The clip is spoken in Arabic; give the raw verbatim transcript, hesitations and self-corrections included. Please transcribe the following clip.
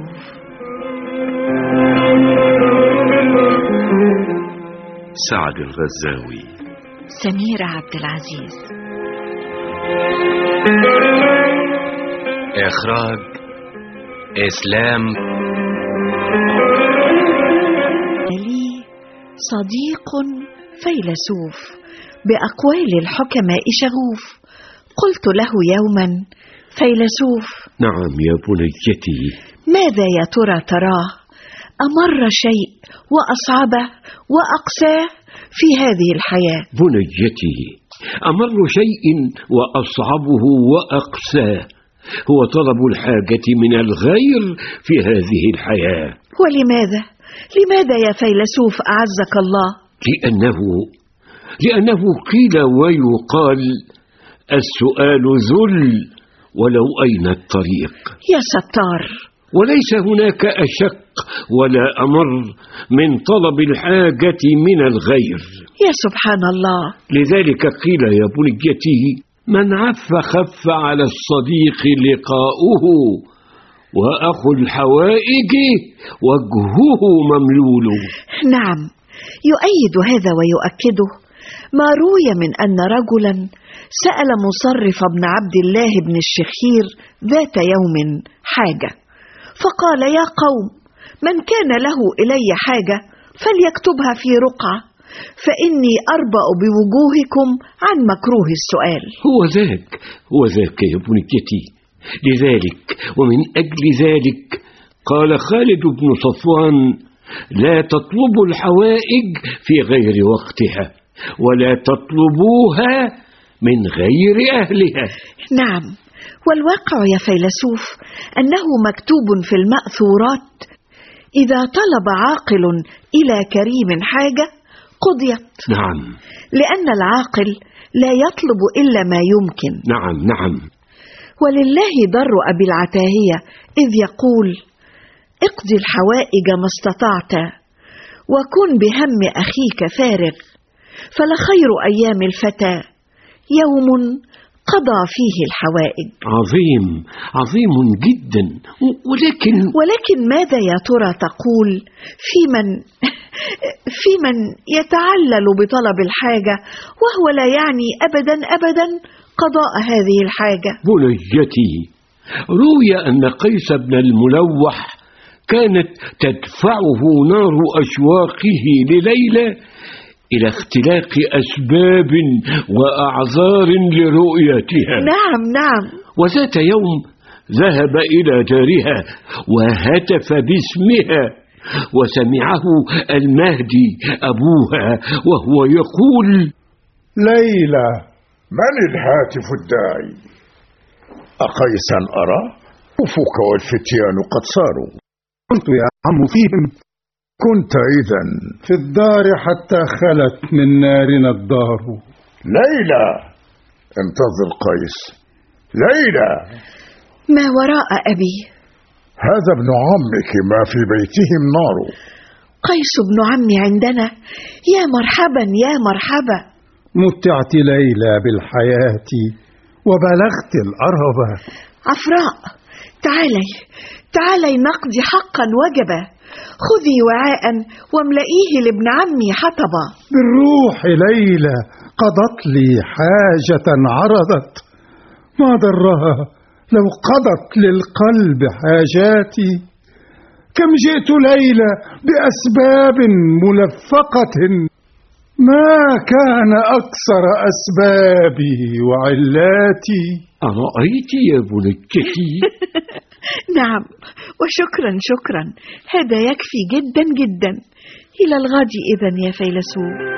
سعد الغزاوي. سميرة عبد العزيز. إخراج إسلام. لي صديق فيلسوف بأقوال الحكماء شغوف، قلت له يوما: فيلسوف. نعم يا بنيتي. ماذا يا ترى تراه أمر شيء وأصعبه وأقساه في هذه الحياة؟ بنيتي، أمر شيء وأصعبه وأقساه هو طلب الحاجة من الغير في هذه الحياة. ولماذا؟ لماذا يا فيلسوف أعزك الله؟ لأنه لأنه قيل ويقال: السؤال ذل ولو أين الطريق. يا ستار. وليس هناك أشق ولا أمر من طلب الحاجة من الغير. يا سبحان الله. لذلك قيل يا بنيتي: من عف خف على الصديق لقاؤه، وأخو الحوائج وجهه مملول. نعم، يؤيد هذا ويؤكده ما روي من أن رجلا سأل مصرف بن عبد الله بن الشخير ذات يوم حاجة، فقال: يا قوم، من كان له إلي حاجة فليكتبها في رقعة، فإني أربأ بوجوهكم عن مكروه السؤال. هو ذاك هو ذاك يا بنيتي. لذلك ومن أجل ذلك قال خالد بن صفوان: لا تطلبوا الحوائج في غير وقتها، ولا تطلبوها من غير أهلها. نعم، والواقع يا فيلسوف أنه مكتوب في المأثورات: إذا طلب عاقل إلى كريم حاجة قضيت. نعم، لأن العاقل لا يطلب إلا ما يمكن. نعم نعم. ولله ضر أبي العتاهية إذ يقول: اقضي الحوائج ما استطعت، وكن بهم أخيك فارغ، فلخير أيام الفتى يوم قضى فيه الحوائج. عظيم عظيم جدا. ولكن ولكن ماذا يا ترى تقول في من في من يتعلل بطلب الحاجة وهو لا يعني أبدا أبدا قضاء هذه الحاجة؟ بنيتي، روي أن قيس بن الملوح كانت تدفعه نار أشواقه لليلى إلى اختلاق أسباب وأعذار لرؤيتها. نعم نعم. وذات يوم ذهب إلى دارها وهتف باسمها، وسمعه المهدي أبوها وهو يقول: ليلى. من الهاتف الداعي؟ أقيسا أرى؟ أفك والفتيان قد صاروا. كنت يا عم فيهم. كنت إذن في الدار حتى خلت من نارنا الدار. ليلى، انتظر قيس. ليلى. ما وراء أبي؟ هذا ابن عمك، ما في بيتهم نار. قيس ابن عمي عندنا؟ يا مرحبا يا مرحبا. متعت ليلى بالحياة وبلغت الأرهبة. عفراء، تعالي تعالي نقضي حقا وجبا. خذي وعاء واملئيه لابن عمي حطبا. بالروح ليلى، قضت لي حاجة عرضت، ما ضرها لو قضت للقلب حاجاتي. كم جئت ليلى بأسباب ملفقة، ما كان أكثر أسبابي وعلاتي. أرأيت يا بنيتي؟ نعم، وشكرا شكرا، هذا يكفي جدا جدا. إلى الغد إذن يا فيلسوف.